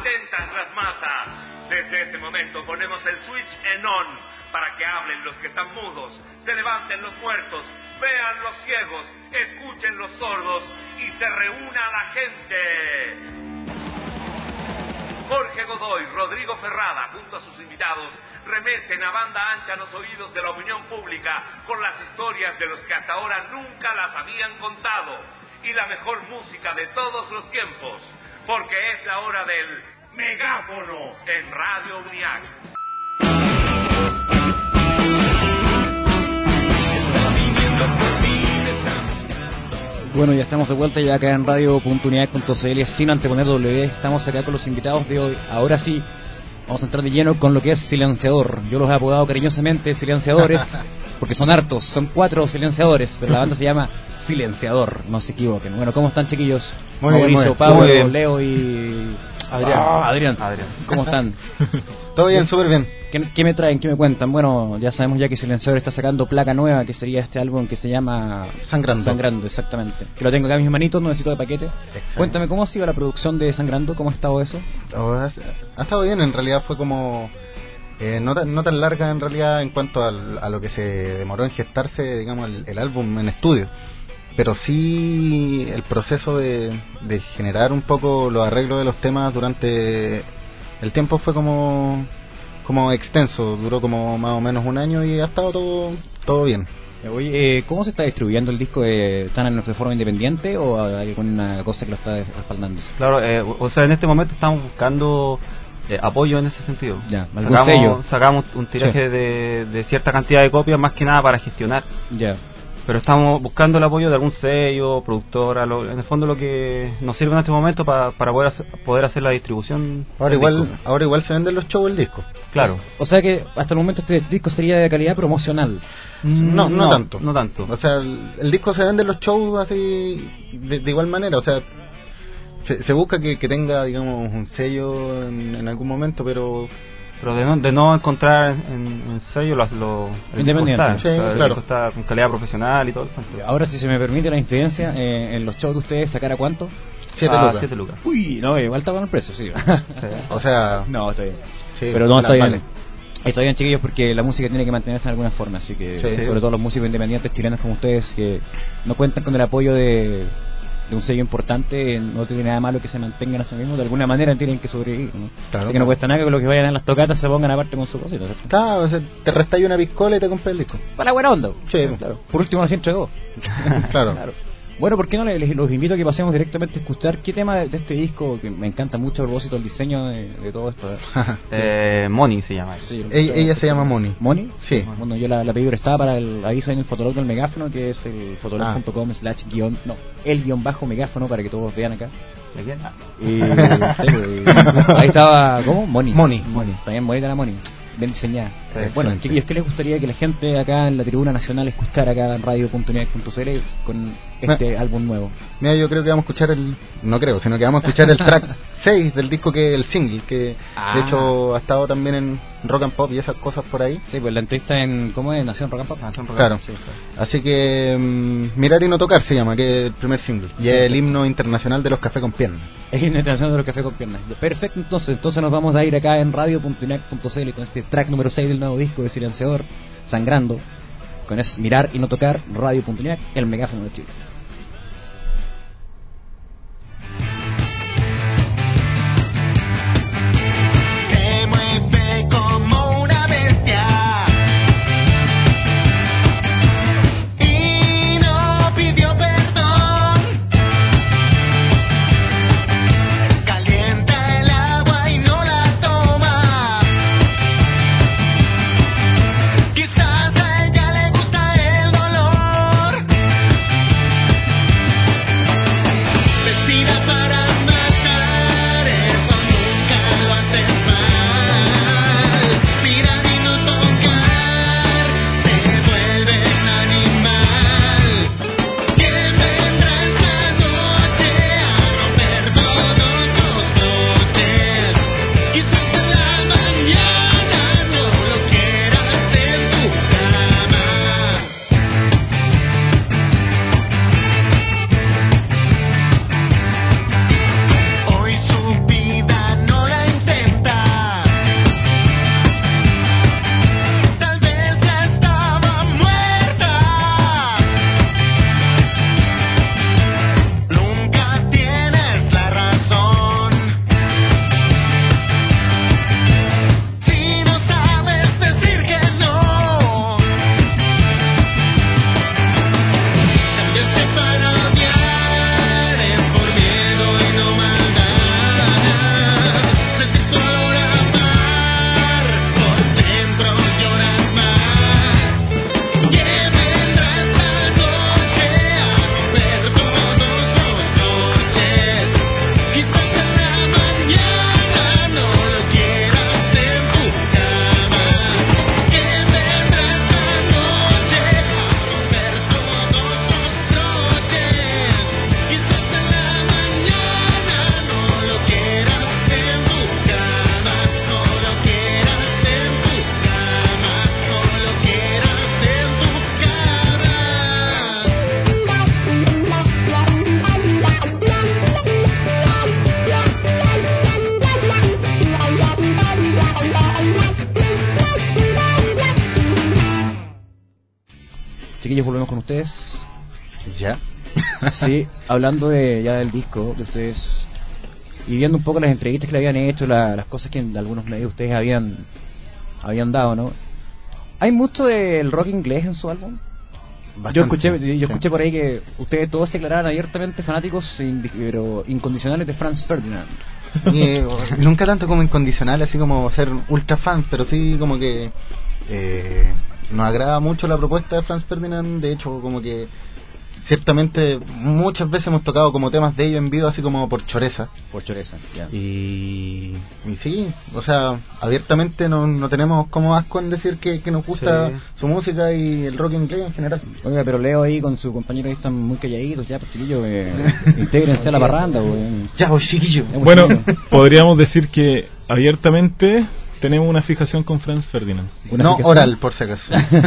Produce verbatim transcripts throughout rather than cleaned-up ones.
Atentas las masas. Desde este momento ponemos el switch en on para que hablen los que están mudos, se levanten los muertos, vean los ciegos, escuchen los sordos y se reúna la gente. Jorge Godoy, Rodrigo Ferrada, junto a sus invitados, remecen a banda ancha los oídos de la opinión pública con las historias de los que hasta ahora nunca las habían contado y la mejor música de todos los tiempos, porque es la hora del megáfono en Radio UNIAC. Bueno, ya estamos de vuelta ya acá en radio punto uniac punto c l sin anteponer W. Estamos acá con los invitados de hoy. Ahora sí, vamos a entrar de lleno con lo que es silenciador. Yo los he apodado cariñosamente silenciadores porque son hartos, son cuatro silenciadores, pero la banda se llama Silenciador, no se equivoquen. Bueno, ¿cómo están, chiquillos? Muy Mauricio, bien, muy Pablo, muy bien. Leo y Adrián. Ah, Adrián. Adrián. ¿Cómo están? Todo bien, súper bien. ¿Qué, ¿Qué me traen? ¿Qué me cuentan? Bueno, ya sabemos ya que Silenciador está sacando placa nueva, que sería este álbum que se llama Sangrando. Sangrando, exactamente. Que lo tengo acá en mis manitos, no necesito de paquete. Exacto. Cuéntame, ¿cómo ha sido la producción de Sangrando? ¿Cómo ha estado eso? Oh, ha, ha estado bien, en realidad fue como... Eh, no, tan, no tan larga en realidad en cuanto al, a lo que se demoró en gestarse, digamos, el, el álbum en estudio. Pero sí el proceso de, de generar un poco los arreglos de los temas durante el tiempo fue como como extenso, duró como más o menos un año y ha estado todo todo bien. Oye, eh, ¿cómo se está distribuyendo el disco? De, ¿Están en de forma independiente o hay alguna cosa que lo está respaldando? Claro, eh, o sea, en este momento estamos buscando eh, apoyo en ese sentido. Ya, algún sello. Sacamos, sacamos un tiraje Sí. de, de cierta cantidad de copias, más que nada para gestionar. Ya. Pero estamos buscando el apoyo de algún sello, productora, lo, en el fondo lo que nos sirve en este momento pa, para poder hacer, poder hacer la distribución. Ahora del igual disco. ahora igual se venden los shows del disco. Claro. O sea que hasta el momento este disco sería de calidad promocional. No, no, no tanto. No tanto. O sea, el, el disco se vende en los shows así de, de igual manera, o sea, se, se busca que, que tenga, digamos, un sello en, en algún momento, pero Pero de no, de no encontrar en, en sello lo, lo el Independiente. disco está, Sí, o sea, el claro. disco está con calidad profesional y todo. Entonces, Ahora, si se me permite la incidencia, eh, en los shows de ustedes, ¿sacar a cuánto? siete a lucas. siete lucas. Uy, no, igual está con el precio, sí. O sea, No, está bien. sí, Pero no, las está bien. vale. Está bien, chiquillos, porque la música tiene que mantenerse en alguna forma, así que Sí, sobre sí. todo los músicos independientes chilenos como ustedes, que no cuentan con el apoyo de, de un sello importante, no tiene nada malo que se mantengan a sí mismos, de alguna manera tienen que sobrevivir, ¿no? Claro. Así que no cuesta nada que los que vayan a las tocatas se pongan aparte con su cosita, ¿cierto? Claro, o sea, te restáis una piscola y te compras el disco. Para la buena onda. Sí. Claro. Por último, así entregó. Claro. Bueno, ¿por qué no les, les- los invito a que pasemos directamente a escuchar qué tema de, de este disco, que me encanta mucho a propósito el diseño de, de todo esto? Eh, Money se llama. Sí, ella, ella se llama Moni. ¿Moni? Sí. Bueno, yo la, la pedí prestada para el aviso en el fotolog del megáfono, que es el fotolog punto com slash guión, no, el guión bajo megáfono, para que todos vean acá. ¿De quién? Ah. Y, sí, y- ahí estaba, ¿cómo? Moni. Moni. Moni. También bonita la Moni. Bien diseñada. Sí, Bueno, excelente. chiquillos, ¿qué les gustaría que la gente acá en la Tribuna Nacional escuchara acá en radio punto uniac punto c l con este álbum nuevo? Mira, yo creo que vamos a escuchar el... No creo, sino que vamos a escuchar el track seis del disco, que es el single, que Ah. de hecho ha estado también en Rock and Pop y esas cosas por ahí. Sí, pues la entrevista en, ¿cómo es? Nación Rock and Pop. Nación Rock Claro. and Pop, sí, claro. Así que mm, Mirar y no tocar se llama, que es el primer single. Y es el himno internacional de los cafés con piernas. Es la internación de los cafés con piernas. Perfecto, entonces entonces nos vamos a ir acá en radio punto uniac punto c l con este track número seis del nuevo disco de Silenciador, Sangrando, con es Mirar y no tocar, radio punto uniac, el megáfono de Chile. Se mueve como una bestia y no pidió perdón. Calienta el agua y no la toma. Quizás a ella le gusta el dolor. chiquillos, volvemos con ustedes. ¿Ya? Sí, hablando de ya del disco de ustedes y viendo un poco las entrevistas que le habían hecho, la, las cosas que en algunos medios ustedes habían habían dado, ¿no? ¿Hay mucho del rock inglés en su álbum? Bastante, yo escuché yo escuché sí. por ahí que ustedes todos se declaraban abiertamente fanáticos indi- pero incondicionales de Franz Ferdinand. Y, nunca tanto como incondicional, así como ser ultra fans, pero sí como que eh, nos agrada mucho la propuesta de Franz Ferdinand. De hecho, como que ciertamente muchas veces hemos tocado como temas de ellos en vivo, así como por choreza. Por choreza, ya. Y, y sí, o sea, abiertamente no, no tenemos como asco en decir que, que nos gusta sí. su música y el rock inglés en general. Oiga, pero Leo ahí con su compañero ahí están muy calladitos, ya, pues chiquillos, eh, intégrense a la parranda, güey. Ya, pues chiquillos. Bueno, podríamos decir que abiertamente tenemos una fijación con Franz Ferdinand. No fijación? Oral, por si acaso.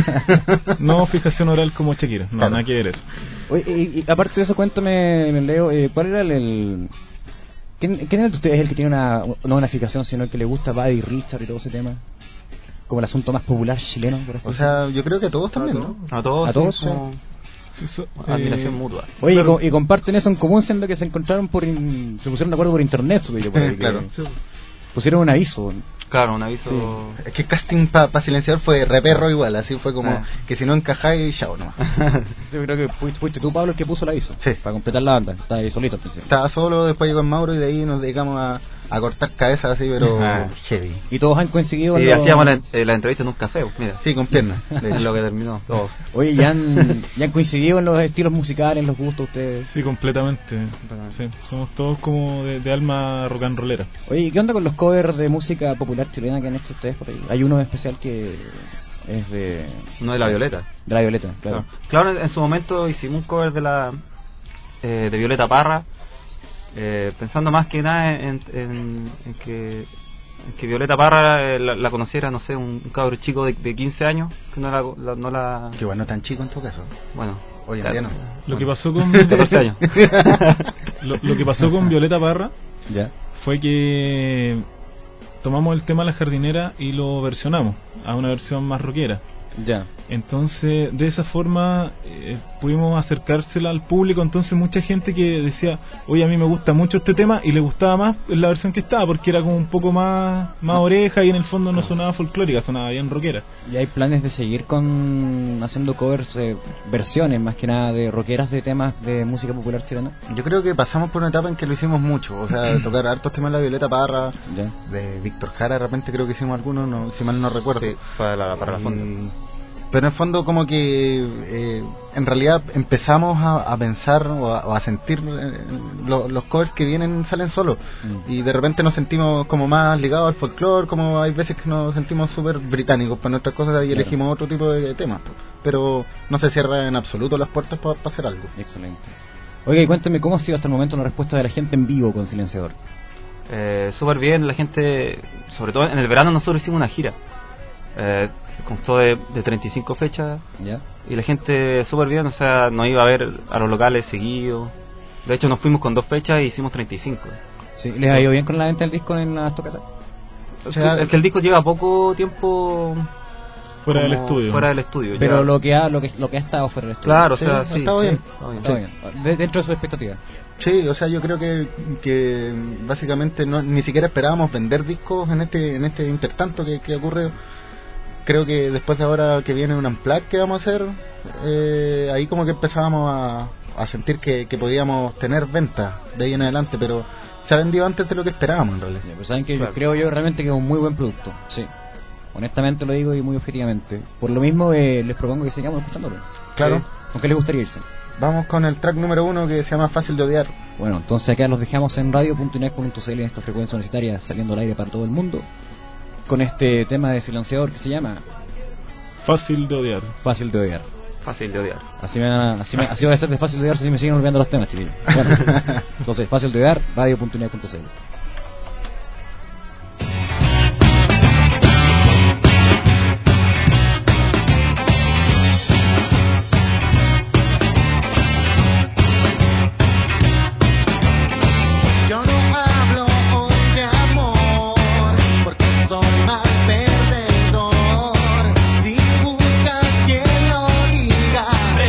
No fijación oral como Shakira, no, claro. Nada que ver eso. Oye, y, y aparte de eso, cuéntame, Leo, eh, ¿cuál era el... el... ¿Quién, ¿Quién de ustedes es el que tiene una, no una fijación, sino el que le gusta Buddy Richard y todo ese tema? Como el asunto más popular chileno, por así O sea, yo creo que a todos también, ¿no? A todos. A todos. Sí, como... sí, so, eh... admiración mutua. Oye, claro. y, y comparten eso en común, siendo que se encontraron por... In... se pusieron de acuerdo por internet, supe yo por ahí. Claro. Que... pusieron un aviso. Claro, un aviso. Sí. Es que el casting para pa silenciar fue re perro igual, así fue como ah. que si no encajáis, chao nomás. Yo creo que fuiste, fuiste tú, Pablo, el que puso el aviso. Sí. Para completar la banda. Estaba ahí solito al principio. Estaba solo, después llegó el Mauro y de ahí nos dedicamos a, a cortar cabezas así, pero ah. heavy. Y todos han coincidido. Y lo... hacíamos la, eh, la entrevista en un café, mira. Sí, con piernas. Es lo que terminó todo. Oye, ¿ya han, ¿ya han coincidido en los estilos musicales, en los gustos ustedes? Sí, completamente. Sí, somos todos como de, de alma rock and rollera. Oye, ¿qué onda con los covers de música popular chilena que han hecho ustedes por ahí? Hay uno especial que es de... No, de La Violeta. De La Violeta, claro. Claro, claro en su momento hicimos un cover de la eh, de Violeta Parra, eh, pensando más que nada en, en, en, que, en que Violeta Parra eh, la, la conociera, no sé, un, un cabro chico de, de quince años, que no la... la no la... Que bueno, tan chico en tu caso. Bueno, hoy en día no. Lo que pasó con... catorce años. lo, lo que pasó con Violeta Parra ya fue que tomamos el tema de La Jardinera y lo versionamos a una versión más rockera. Ya. Entonces, de esa forma eh, pudimos acercársela al público. Entonces, mucha gente que decía, oye, a mí me gusta mucho este tema, y le gustaba más la versión que estaba, porque era como un poco más más oreja y en el fondo no sonaba folclórica, sonaba bien rockera. ¿Y hay planes de seguir con haciendo covers, eh, versiones más que nada de rockeras de temas de música popular chilena? Yo creo que pasamos por una etapa en que lo hicimos mucho, o sea, tocar hartos temas de la Violeta Parra, ya. de Víctor Jara, de repente creo que hicimos algunos, no, si mal no recuerdo. Sí, para la, para la fonda. Pero en el fondo como que eh, en realidad empezamos a, a pensar o a, o a sentir eh, lo, los covers que vienen salen solos, mm. y de repente nos sentimos como más ligados al folclore, como hay veces que nos sentimos súper británicos para nuestras cosas y claro. elegimos otro tipo de temas, pero no se cierran en absoluto las puertas para pa hacer algo. Excelente. Oiga, y cuénteme cómo ha sido hasta el momento la respuesta de la gente en vivo con Silenciador. Eh, súper bien, la gente, sobre todo en el verano nosotros hicimos una gira. Eh, constó de, de treinta y cinco fechas, ¿ya? Y la gente súper bien, o sea, nos iba a ver a los locales seguidos. De hecho nos fuimos con dos fechas y hicimos treinta y cinco. Sí, ¿les ha ido bien con la venta del disco en las tocatas? O sea, es que el disco lleva poco tiempo fuera del estudio. Fuera del estudio. Pero ya. lo que ha lo que lo que ha estado fuera del estudio. Claro, sí, o sea, sí, está sí, bien. Está bien. Está bien. De, dentro de su expectativa. Sí, o sea, yo creo que que básicamente no, ni siquiera esperábamos vender discos en este en este intertanto que, que ocurre. Creo que después de ahora que viene un unplug que vamos a hacer, eh, ahí como que empezábamos a, a sentir que, que podíamos tener ventas de ahí en adelante, pero se ha vendido antes de lo que esperábamos en realidad. Sí, pero saben que claro. creo yo realmente que es un muy buen producto, sí. Honestamente lo digo y muy objetivamente. Por lo mismo eh, les propongo que sigamos escuchándolo. Claro. Sí. ¿Con qué les gustaría irse? Vamos con el track número uno que se llama Fácil de Odiar. Bueno, entonces acá los dejamos en radio punto inet punto c l en esta frecuencia universitaria saliendo al aire para todo el mundo, con este tema de Silenciador que se llama Fácil de Odiar. Fácil de Odiar. Fácil de Odiar. Así, me, así, me, así va a ser de Fácil de Odiar si me siguen olvidando los temas, chiquillos. Bueno, entonces, Fácil de Odiar, radio punto inet punto c l. Pre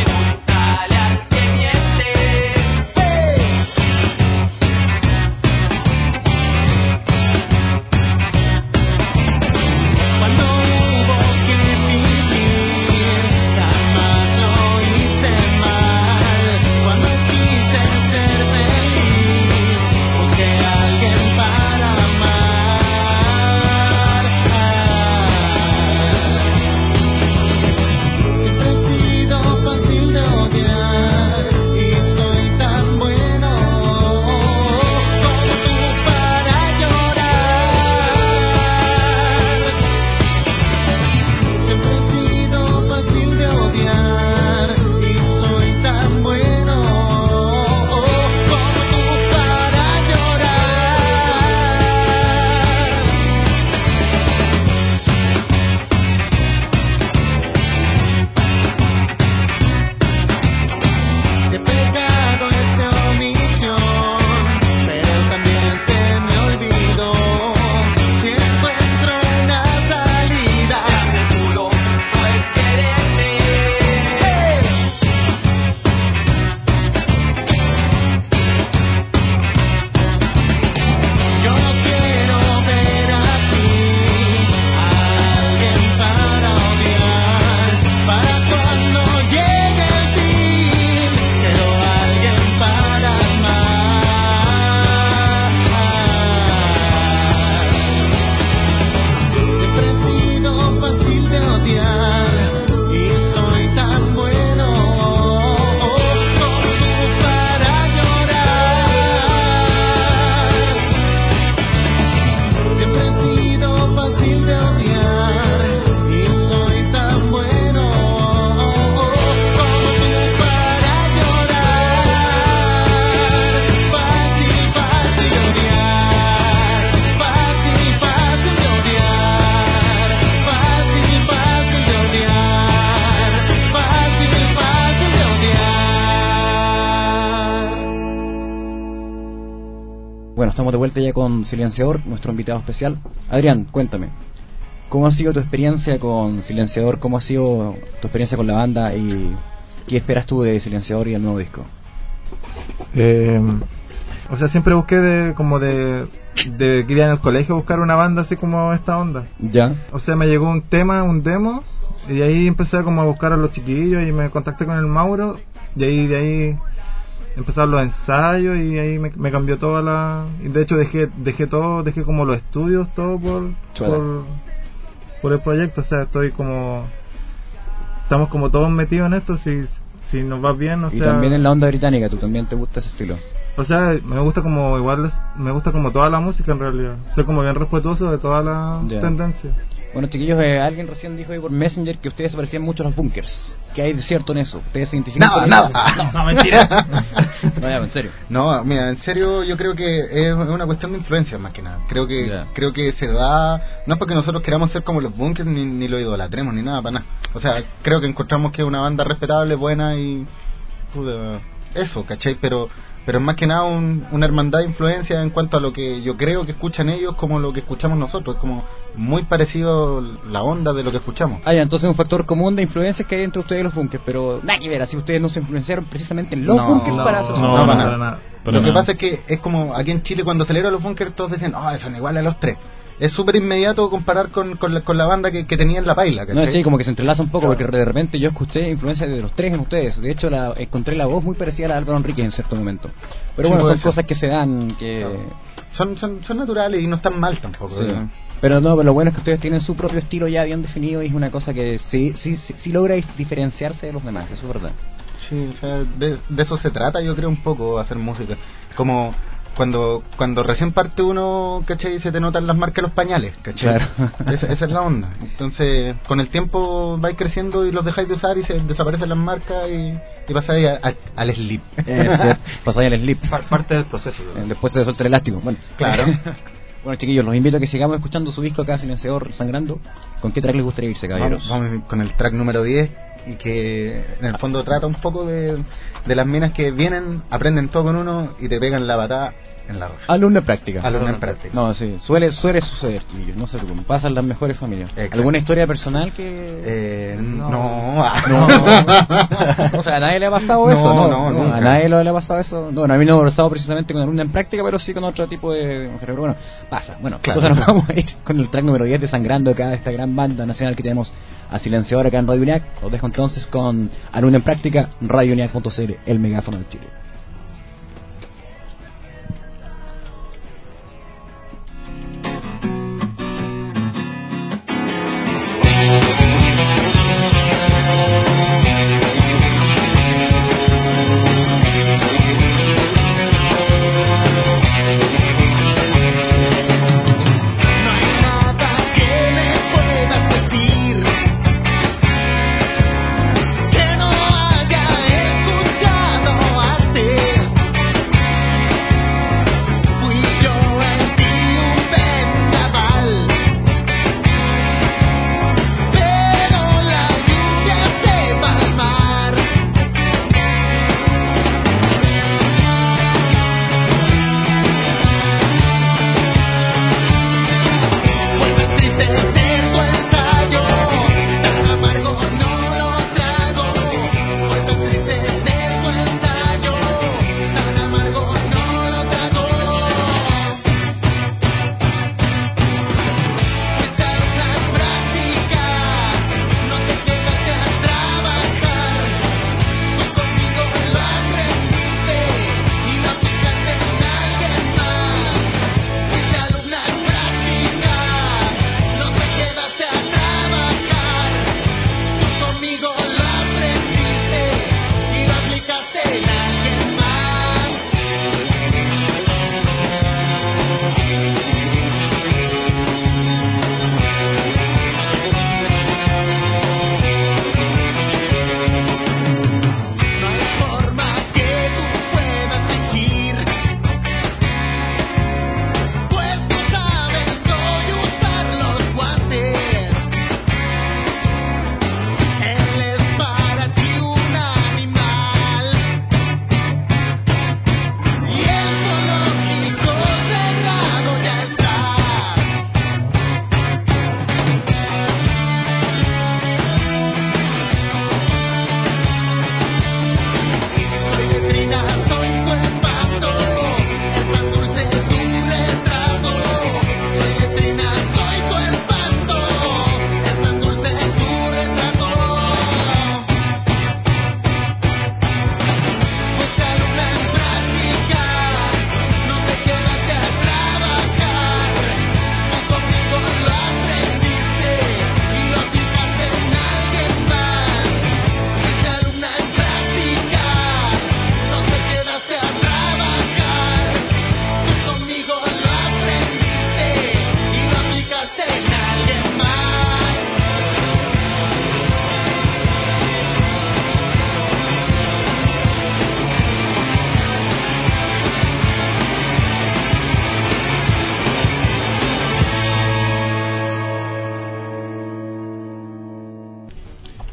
Bueno, estamos de vuelta ya con Silenciador, nuestro invitado especial. Adrián, cuéntame, ¿cómo ha sido tu experiencia con Silenciador? ¿Cómo ha sido tu experiencia con la banda? ¿Y qué esperas tú de Silenciador y el nuevo disco? Eh, o sea, siempre busqué de, como de, de que iría en el colegio buscar una banda así como esta onda. ¿Ya? O sea, me llegó un tema, un demo, y de ahí empecé como a buscar a los chiquillos y me contacté con el Mauro, y ahí de ahí empezaron los ensayos y ahí me, me cambió toda la... Y de hecho dejé dejé todo, dejé como los estudios, todo por, por por el proyecto. O sea, estoy como... Estamos como todos metidos en esto, si, si nos va bien, o y sea... Y también en la onda británica, ¿tú también te gusta ese estilo? O sea, me gusta como igual, me gusta como toda la música en realidad. Soy como bien respetuoso de toda la yeah. tendencia. Bueno, chiquillos, eh, alguien recién dijo ahí por Messenger que ustedes se parecían mucho a los Bunkers. ¿Qué hay de cierto en eso? ¿Ustedes se identifican nada, con nada. eso? No, no, mentira. No, ya, en serio. No, mira, en serio yo creo que es una cuestión de influencia más que nada. Creo que yeah. creo que se da... No es porque nosotros queramos ser como los Bunkers ni, ni lo idolatremos ni nada, para nada. O sea, creo que encontramos que es una banda respetable, buena y... Pude, eso, ¿cachai? Pero... pero es más que nada un, una hermandad de influencia en cuanto a lo que yo creo que escuchan ellos como lo que escuchamos nosotros, como muy parecido la onda de lo que escuchamos. Ah, ya, entonces un factor común de influencias que hay entre ustedes y los Bunkers, pero nada que ver, así ustedes no se influenciaron precisamente en los no, Bunkers no, para eso. No, no, no, para nada. Lo que nada. pasa es que es como aquí en Chile cuando celebran los Bunkers todos dicen, ah, oh, son iguales a los tres. Es súper inmediato comparar con, con, la, con la banda que, que tenía en la paila, ¿cachai? No, sí, como que se entrelaza un poco, claro. Porque de repente yo escuché influencia de los tres en ustedes. De hecho, la, encontré la voz muy parecida a la de Álvaro Enríquez en cierto momento. Pero sí, bueno, son ser. cosas que se dan, que... Claro. Son, son, son naturales y no están mal tampoco. Sí. Pero no, pero lo bueno es que ustedes tienen su propio estilo ya bien definido y es una cosa que sí, sí, sí, sí logra diferenciarse de los demás, eso es verdad. Sí, o sea, de, de eso se trata, yo creo, un poco, hacer música. Como... Cuando cuando recién parte uno, ¿cachai? Se te notan las marcas de los pañales, ¿cachai? Claro. Esa, esa es la onda. Entonces, con el tiempo vais creciendo y los dejáis de usar y se desaparecen las marcas y, y pasáis a, a, al slip. Eh, pasáis al slip. Parte del proceso. ¿no? Después se suelta el elástico. Bueno, claro. Bueno, chiquillos, los invito a que sigamos escuchando su disco acá, Silenciador Sangrando. ¿Con qué track les gustaría irse, caballeros? Vamos, vamos con el track número diez, y que en el fondo trata un poco de, de las minas que vienen, aprenden todo con uno y te pegan la patada en la roja. Alumno en práctica. Alumno en práctica. No, sí, suele suele suceder, chiquillos, no sé cómo pasan las mejores familias. Exacto. ¿Alguna historia personal que...? Eh, no. No. no. O sea, a nadie le ha pasado no, eso, ¿no? No, no, no a nadie le ha pasado eso. No, no, a mí no me ha pasado precisamente con alumno en práctica, pero sí con otro tipo de mujeres. Pero bueno, pasa. Bueno, claro, entonces nos vamos a ir con el track número diez de Sangrando acá, de esta gran banda nacional que tenemos a Silenciador acá en Radio UNIAC. Os dejo entonces con Alumno en Práctica, radio uniac punto c l, el megáfono de Chile. Que no haya escuchado antes.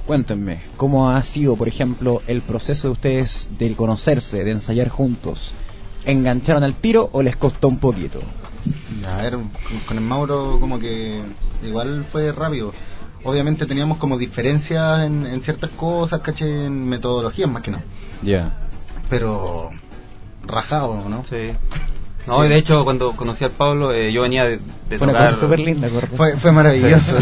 Cuéntenme, ¿cómo ha sido, por ejemplo, el proceso de ustedes de conocerse, de ensayar juntos? ¿Engancharon al tiro o les costó un poquito? A ver, con- con el Mauro como que igual fue rápido. Obviamente teníamos como diferencias en, en ciertas cosas, caché, en metodologías más que no. Ya. Pero rajado, ¿no? Sí. No, y de hecho, cuando conocí al Pablo, eh, yo venía de, de Fue una tocar... cosa súper linda, correcto. Fue, fue maravilloso.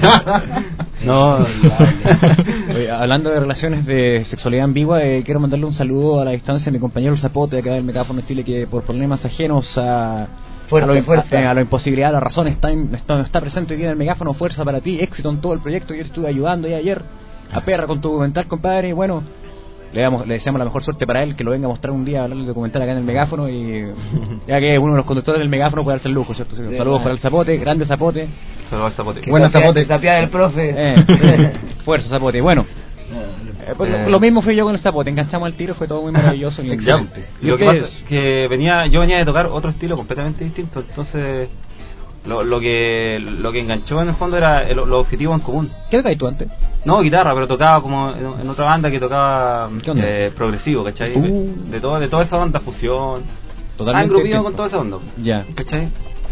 No, Oye, hablando de relaciones de sexualidad ambigua, eh, quiero mandarle un saludo a la distancia a mi compañero Zapote, acá del Megáfono en Chile, que por problemas ajenos a, Fuerza, a, lo, fuerza. a, a la imposibilidad, a la razón, está, en- está, está presente hoy día en el Megáfono. Fuerza para ti, éxito en todo el proyecto. Yo te estuve ayudando ya ayer a Perra con tu documental, compadre, y bueno, le, damos, le deseamos la mejor suerte para él, que lo venga a mostrar un día a hablar del documental acá en el Megáfono, y ya que uno de los conductores del Megáfono puede darse el lujo, ¿cierto? Sí, Sí, saludos claro. para el Zapote, grande Zapote. saludos al Zapote. Que Buena tapia- Zapote. tapia del profe. Eh, fuerza Zapote. Bueno, eh, pues, Eh. lo, lo mismo fui yo con el Zapote, enganchamos al tiro, fue todo muy maravilloso y Ya, excelente. ¿Y lo que pasa ustedes? es que venía, yo venía de tocar otro estilo completamente distinto, entonces lo, lo que lo que enganchó en el fondo era el, los objetivos en común. ¿Qué tocabas tú antes? No guitarra, pero tocaba como en, en otra banda que tocaba ¿Qué onda? eh, progresivo, ¿cachai? Uh. De todo, de toda esa onda, fusión. Totalmente Ah, engrupido distinto. con toda esa onda, Ya. ¿cachai?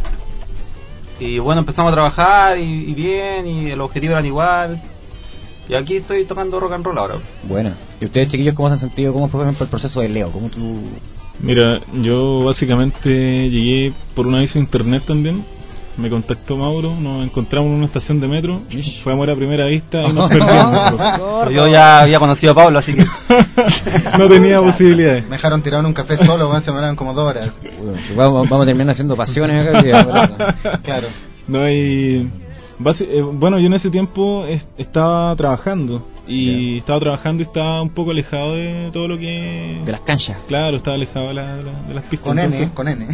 Y bueno, empezamos a trabajar y, y bien, y los objetivos eran igual. Y aquí estoy tocando rock and roll ahora. Buena. ¿Y ustedes, chiquillos, cómo se han sentido? ¿Cómo fue, por ejemplo, el proceso de Leo? ¿Cómo tú...? Mira, yo básicamente llegué por un aviso de internet también. Me contactó Mauro, nos encontramos en una estación de metro, fue amor a primera vista y nos perdimos. Yo ya había conocido a Pablo, así que No tenía posibilidades. Me dejaron tirado en un café solo, weón, se me eran como dos horas. Bueno, vamos, vamos a terminar haciendo pasiones acá. Que- Claro. No hay... basi- eh, bueno, yo en ese tiempo es- estaba trabajando y estaba trabajando y estaba un poco alejado de todo lo que... De las canchas. Claro, estaba alejado de, la- de la- de las pistas. Con N, entonces- con N.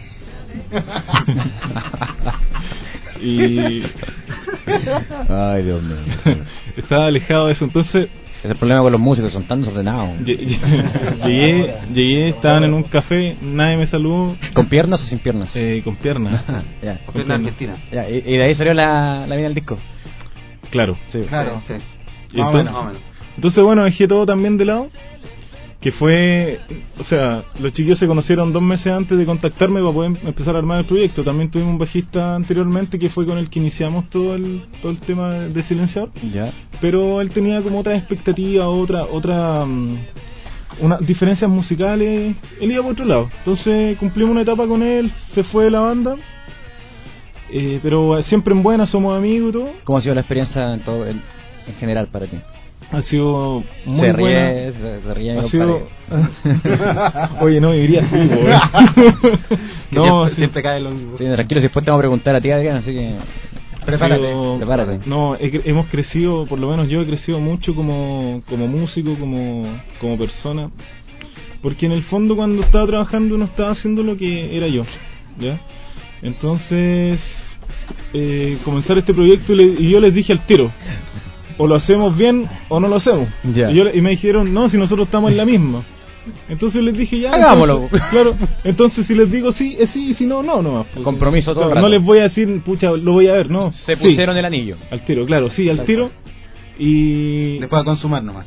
y Ay, Dios mío. estaba alejado de eso, entonces Es el problema con los músicos, son tan desordenados. lle- lle- llegué, llegué, estaban en un café, nadie me saludó, ¿Con piernas o sin piernas? eh, con piernas. Ya. en la Argentina. Ya, y, y de ahí salió la, la vida del disco. Claro. Sí. Claro. Sí, Y Más o entonces, menos. más o menos. entonces, bueno, dejé todo también de lado. Que fue, o sea, los chiquillos se conocieron dos meses antes de contactarme para poder empezar a armar el proyecto. También tuvimos un bajista anteriormente que fue con el que iniciamos todo el todo el tema de Silenciador. Ya. Pero él tenía como otra expectativa, otra, otra, mm, unas diferencias musicales. Él iba por otro lado. Entonces cumplimos una etapa con él, se fue de la banda. Eh, pero siempre en buena, somos amigos y todo. ¿Cómo ha sido la experiencia en, todo, en, en general para ti? Ha sido muy se buena. ríe, se, se ríe. mi Ha sido... compadre. Oye, no viviría así, po, eh. No, siempre, sí. siempre cae lo mismo. Sí, tranquilo, si después te vamos a preguntar a ti, Adrián, así que... Prepárate. Prepárate. No, he cre- hemos crecido, por lo menos yo he crecido mucho como, como músico, como, como persona. Porque en el fondo cuando estaba trabajando no estaba haciendo lo que era yo, ¿ya? Entonces, eh, comenzar este proyecto y, le- y yo les dije al tiro, o lo hacemos bien o no lo hacemos. Ya. Y, yo le- y me dijeron, no, si nosotros estamos en la misma. Entonces les dije, ya, Hagámoslo. entonces, claro, entonces si les digo sí, es sí, y si no, no, no. Pues, Compromiso todo el claro, rato. no les voy a decir, pucha, lo voy a ver, no. Se Sí. pusieron el anillo. Al tiro, claro, sí, al tiro. Y. Después a consumar nomás.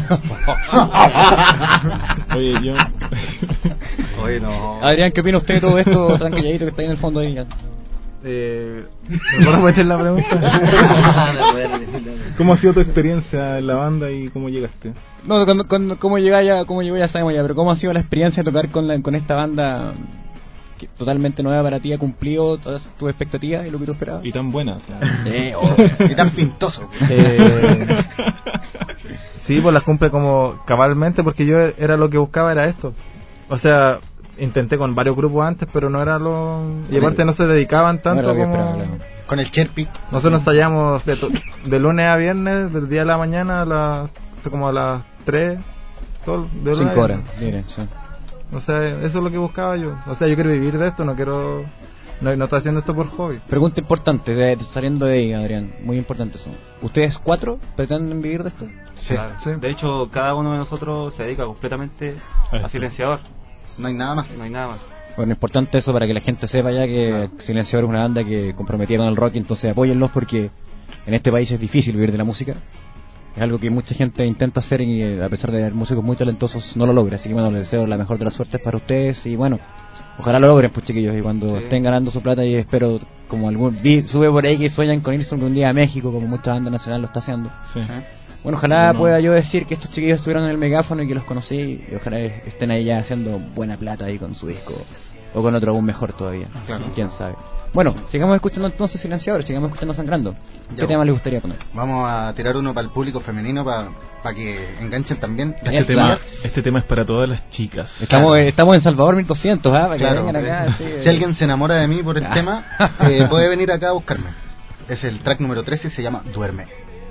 Oye, yo. Oye, no. Adrián, ¿qué opina usted de todo esto tan calladito que está ahí en el fondo ahí? Eh, ¿Me puedo meter la pregunta? ¿Cómo ha sido tu experiencia en la banda y cómo llegaste? No, cuando, cuando, cómo llega ya, cómo llegó ya sabemos ya, pero ¿cómo ha sido la experiencia de tocar con la, con esta banda que totalmente nueva para ti? ¿Ha cumplido todas tus expectativas y lo que tú esperabas? Y tan buena, o sea. Eh, oh. Y tan pintoso. Eh, sí, pues las cumple como cabalmente, porque yo era lo que buscaba, era esto. O sea, intenté con varios grupos antes, pero no era lo... Y aparte no se dedicaban No tanto era lo que como... esperaba, claro. Con el Cherpi. Nosotros ensayamos de, to- de lunes a viernes, del día de la mañana a las... como a las tres, todo, de lunes a Cinco horas, viernes. mire, sí. O sea, eso es lo que buscaba yo. O sea, yo quiero vivir de esto, no quiero... No, no estoy haciendo esto por hobby. Pregunta importante, de- saliendo de ahí, Adrián, muy importante eso. ¿Ustedes cuatro pretenden vivir de esto? Sí. Claro. Sí. De hecho, cada uno de nosotros se dedica completamente a Silenciador. No hay nada más. No hay nada más. Bueno, importante eso para que la gente sepa ya que Claro. Silenciador es una banda que comprometía con el rock, y entonces apóyenlos porque en este país es difícil vivir de la música. es algo que mucha gente intenta hacer y eh, a pesar de ser músicos muy talentosos no lo logra. Así que bueno, les deseo la mejor de las suertes para ustedes y bueno, ojalá lo logren, pues chiquillos, y cuando Sí. estén ganando su plata, y espero, como algún vi, sube por ahí que sueñan con irse un día a México, como mucha banda nacional lo está haciendo. Sí. Bueno, ojalá Bueno. pueda yo decir que estos chiquillos estuvieron en el megáfono y que los conocí, y ojalá estén ahí ya haciendo buena plata ahí con su disco, o con otro aún mejor todavía, Claro. quién sabe. Bueno, sigamos escuchando entonces Silenciador, sigamos escuchando Sangrando. ¿Qué Ya, tema bueno. les gustaría poner? Vamos a tirar uno para el público femenino para que enganchen también. Las Este Claro. tema, este tema es para todas las chicas. Estamos, Claro. eh, estamos en Salvador mil doscientos, ¿ah? Para que Claro. vengan acá. Sí, Si alguien se enamora de mí por el Ah. tema, eh, puede venir acá a buscarme. Es el track número trece y se llama Duerme.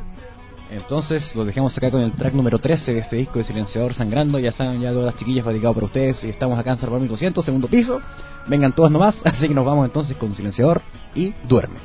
Entonces lo dejamos acá con el track número trece de este disco de Silenciador Sangrando. Ya saben, ya todas las chiquillas dedicadas por ustedes. Y estamos acá en Salvador mil doscientos, segundo piso. Vengan todas nomás. Así que nos vamos entonces con Silenciador y Duerme.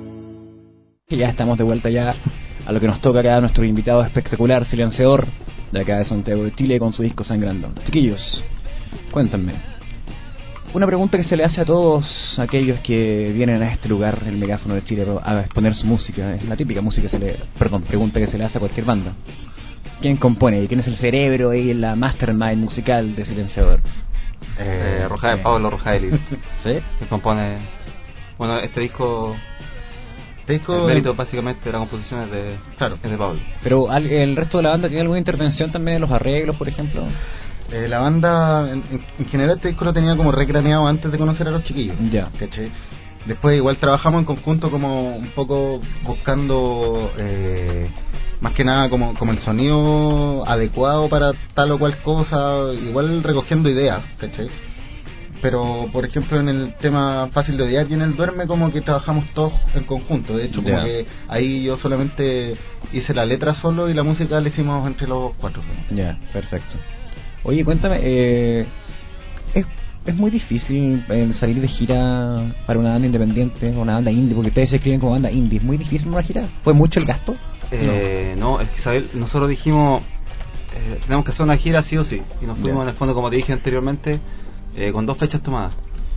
Ya estamos de vuelta ya a lo que nos toca acá, nuestro invitado espectacular, Silenciador, de acá de Santiago de Chile, con su disco Sangrando. Chiquillos, cuéntenme. Una pregunta que se le hace a todos aquellos que vienen a este lugar, el Megáfono de Chile, a exponer su música. Es la típica música, se le, perdón, pregunta que se le hace a cualquier banda. ¿Quién compone? ¿Quién es el cerebro y la mastermind musical de Silenciador? Eh, eh, Roja, eh. Pablo Rojaeli. ¿Sí? Que compone... Bueno, este disco... Este disco... El mérito básicamente de las composiciones de, claro. es de Pablo. Pero ¿el resto de la banda tiene alguna intervención también en los arreglos, por ejemplo? Eh, la banda, en, en general este disco lo tenía como recraneado antes de conocer a los chiquillos. Ya. ¿Cachai? Después igual trabajamos en conjunto como un poco buscando... Eh, más que nada como, como el sonido adecuado para tal o cual cosa, igual recogiendo ideas, ¿cachai? Pero por ejemplo en el tema Fácil de Odiar y en el Duerme como que trabajamos todos en conjunto. De hecho como yeah. que ahí yo solamente hice la letra solo y la música la hicimos entre los cuatro. Ya, yeah, perfecto. Oye, cuéntame, eh, es, es muy difícil eh, salir de gira para una banda independiente, una banda indie, porque ustedes se escriben como banda indie. ¿Es muy difícil una gira? ¿Fue mucho el gasto? Eh, no. no, es que Isabel, nosotros dijimos eh, tenemos que hacer una gira sí o sí, y nos fuimos yeah. en el fondo, como te dije anteriormente, eh, con dos fechas tomadas,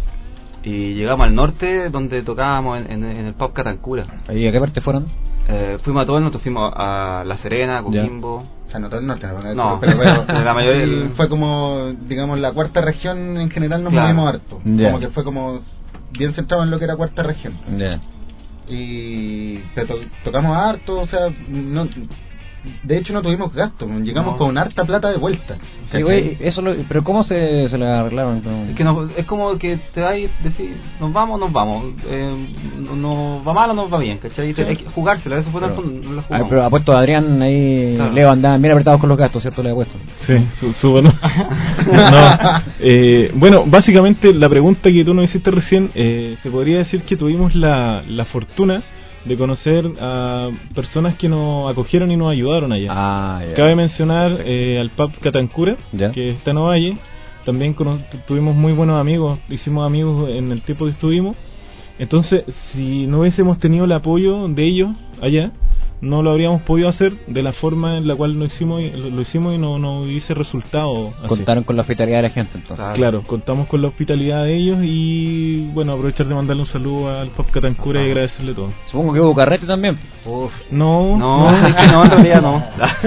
y llegamos al norte donde tocábamos en, en, en el pub Catancura. ¿Y a qué parte fueron? Eh, fuimos a todo el norte, fuimos a La Serena, Coquimbo. Yeah. O sea, no todo el norte, no, no pero, pero, pero la mayoría del... fue como, digamos, la cuarta región en general nos claro. movimos harto, yeah. como que fue como bien centrado en lo que era cuarta región. Yeah. Y pero to, tocamos harto, o sea, no, de hecho no tuvimos gasto, llegamos no. con harta plata de vuelta. Sí, güey, eso lo, pero ¿cómo se, se le arreglaron? Es que no, es como que te vas a decir, nos vamos, nos vamos, eh, nos va mal o nos va bien, ¿cachai? Sí. Hay que jugársela, eso fue pero, no lo jugamos. Pero ha puesto Adrián ahí, claro. Leo andaban bien apretados con los gastos, ¿cierto? Le ha puesto. Sí, su, su bueno. no, eh, bueno, básicamente la pregunta que tú nos hiciste recién, eh, se podría decir que tuvimos la, la fortuna de conocer a personas que nos acogieron y nos ayudaron allá. Ah, yeah. Cabe mencionar eh, al pub Catancura, yeah. que está en Ovalle. También con, tuvimos muy buenos amigos, hicimos amigos en el tiempo que estuvimos. Entonces, si no hubiésemos tenido el apoyo de ellos allá, no lo habríamos podido hacer de la forma en la cual lo hicimos, lo, lo hicimos y no, no hubiese resultado así. Contaron con la hospitalidad de la gente, entonces. Claro. claro, contamos con la hospitalidad de ellos y bueno, aprovechar de mandarle un saludo al Pop Catancura y agradecerle todo. Supongo que hubo carrete también. Uf. No, no, no, es que no, en realidad no.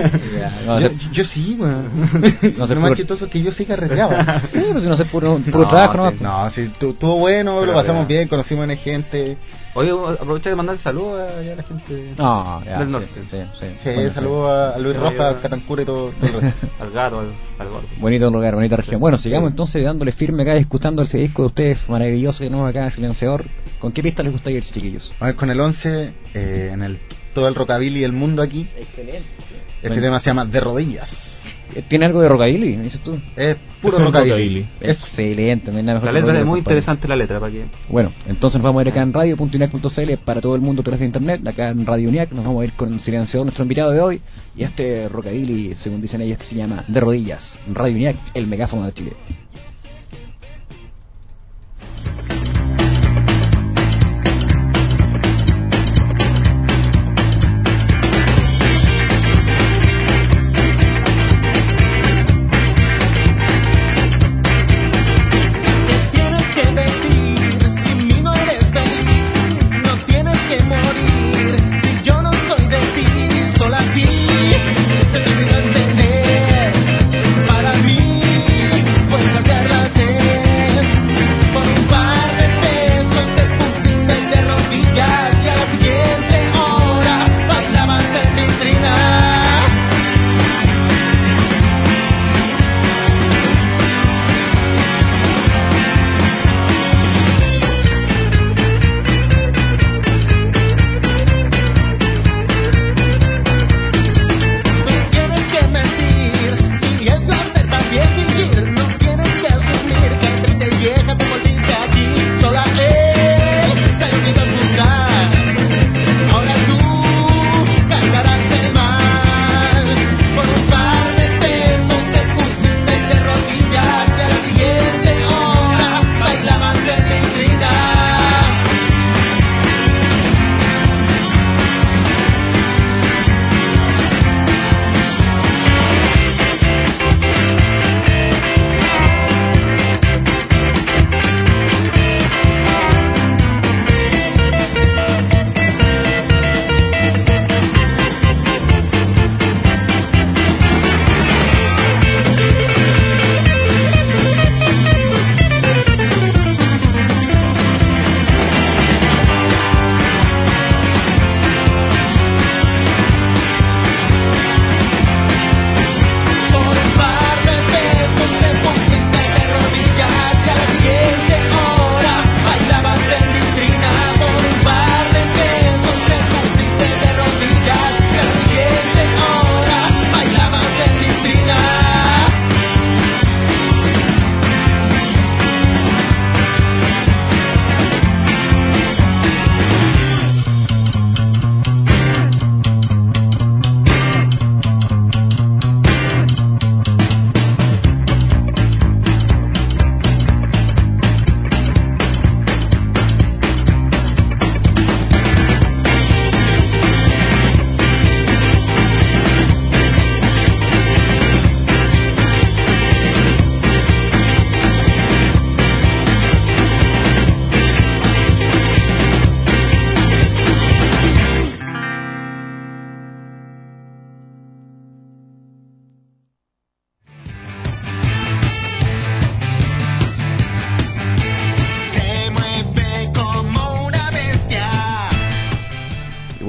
no yo, yo sí, güey. No sé, lo más chistoso es que yo sí carreteaba. Sí, pero si no sé, puro, puro no, trabajo, ¿no? Sí, no, sí, estuvo bueno, pero lo pasamos ya. bien, conocimos a gente. Oye, aprovecha de mandar saludos a, a la gente no, ya, del sí, norte. Sí, sí, sí, sí saludos a Luis Rojas, Catancura y todo, todo el resto. Al gato, al, al gordo. Bonito lugar, bonita región. Bueno, sigamos sí. entonces dándole firme acá, escuchando ese disco de ustedes maravilloso que tenemos acá, Silenciador. ¿Con qué pista les gusta ir, chiquillos? A ver, con el once, eh, en el todo el rockabilly del mundo aquí. Excelente. Sí. Este bueno. tema se llama De Rodillas. ¿Tiene algo de rockabilly, dices tú? Es puro es rockabilly. rockabilly. Excelente. No mejor la letra es muy interesante, la letra, ¿para qué? Bueno, entonces nos vamos a ir acá en radio punto uniac punto c l para todo el mundo a través de internet. Acá en Radio UNIAC nos vamos a ir con Silenciador, nuestro invitado de hoy. Y este rockabilly, según dicen ellos, que se llama De Rodillas. Radio UNIAC, el megáfono de Chile. Para mí, pues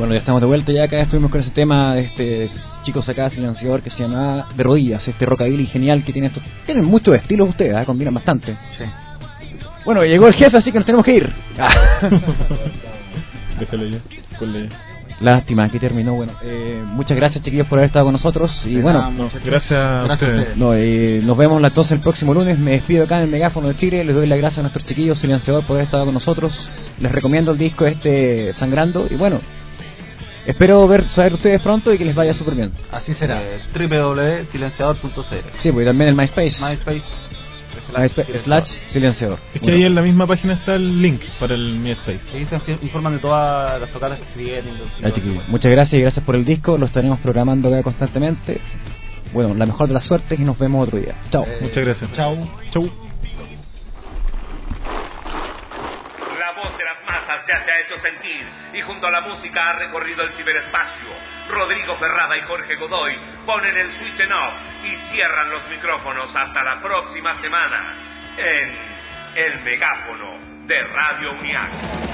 Bueno, ya estamos de vuelta, ya acá estuvimos con ese tema de este chico acá, silenciador, que se llama De Rodillas, este rockabilly genial que tiene estos, tienen muchos estilos ustedes, ¿eh? Combinan bastante. Sí. Bueno, llegó el jefe, así que nos tenemos que ir. Déjalo ya, ponle ya. Lástima, aquí terminó. Bueno, eh, muchas gracias, chiquillos, por haber estado con nosotros. Y De bueno, nada, muchachos. Gracias a Gracias a ustedes. ustedes. no, eh, nos vemos entonces el próximo lunes. Me despido acá en el megáfono de Chile. Les doy las gracias a nuestros chiquillos silenciador por haber estado con nosotros. Les recomiendo el disco este Sangrando. Y bueno, espero ver saber ustedes pronto y que les vaya súper bien. Así será. Eh, doble u doble u doble u punto silenciador punto c l. Sí, pues y también el MySpace. MySpace. MySpace slash silenciador. Es que Bueno, ahí en la misma página está el link para el MySpace. Ahí se informan de todas las tocadas que se vienen. ya, chiquillos, muchas gracias y gracias por el disco. Lo estaremos programando acá constantemente. Bueno, la mejor de las suertes y nos vemos otro día. Chao. Eh, Muchas gracias. Chau. Chau. La voz de las masas ya se ha hecho sentir y junto a la música ha recorrido el ciberespacio. Rodrigo Ferrada y Jorge Godoy ponen el switch en off y cierran los micrófonos hasta la próxima semana en El Megáfono de Radio UNIAC.